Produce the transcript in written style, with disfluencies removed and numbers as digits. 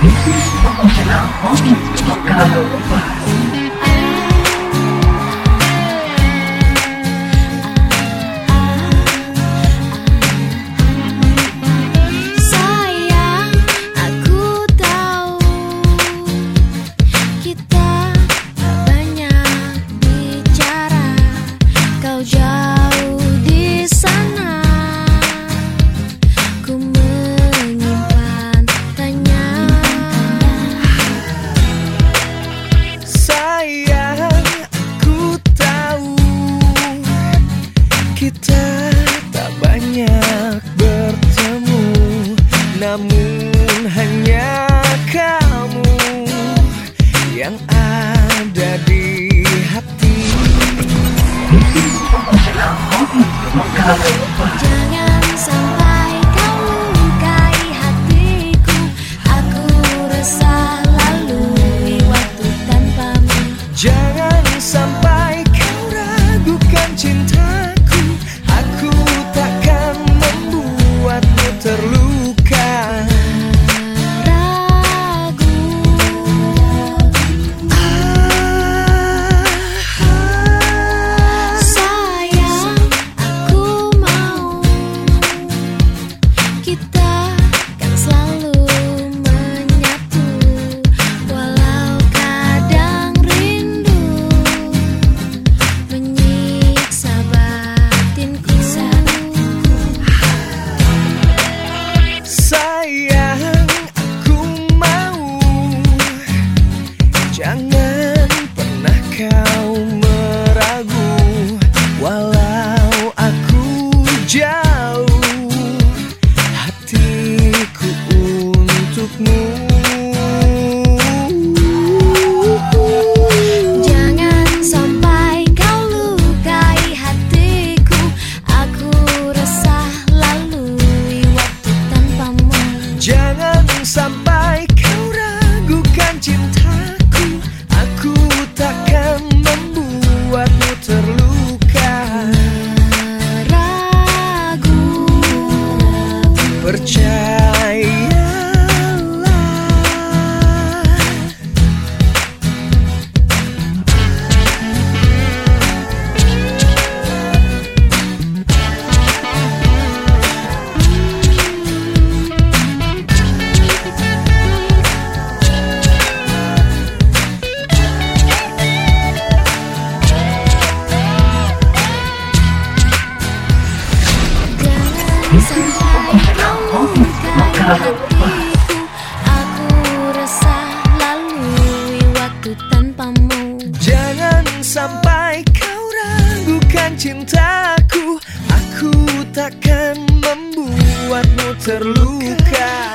Kita tak banyak bertemu, namun hanya kamu yang ada di hati. Jangan sampai kau lukai hatiku, aku resah lalui waktu tanpamu. Jangan sampai kau ragukan cintaku, aku takkan membuatmu terluka. Sayang, aku mau kita kan selalu menyatu, walau kadang rindu menyiksa batinku. Sayang, aku mau, jangan pernah kau meragu, walau aku jauh, hatiku untukmu. Jangan sampai kau lukai hatiku, aku resah lalui waktu tanpamu. Jangan sampai kau ragukan cintaku, aku takkan membuatmu terluka. Ragu, Percayalah. sampai kau lukai hatiku, aku resah lalui waktu tanpamu. Jangan sampai kau ragukan cintaku, aku takkan membuatmu terluka.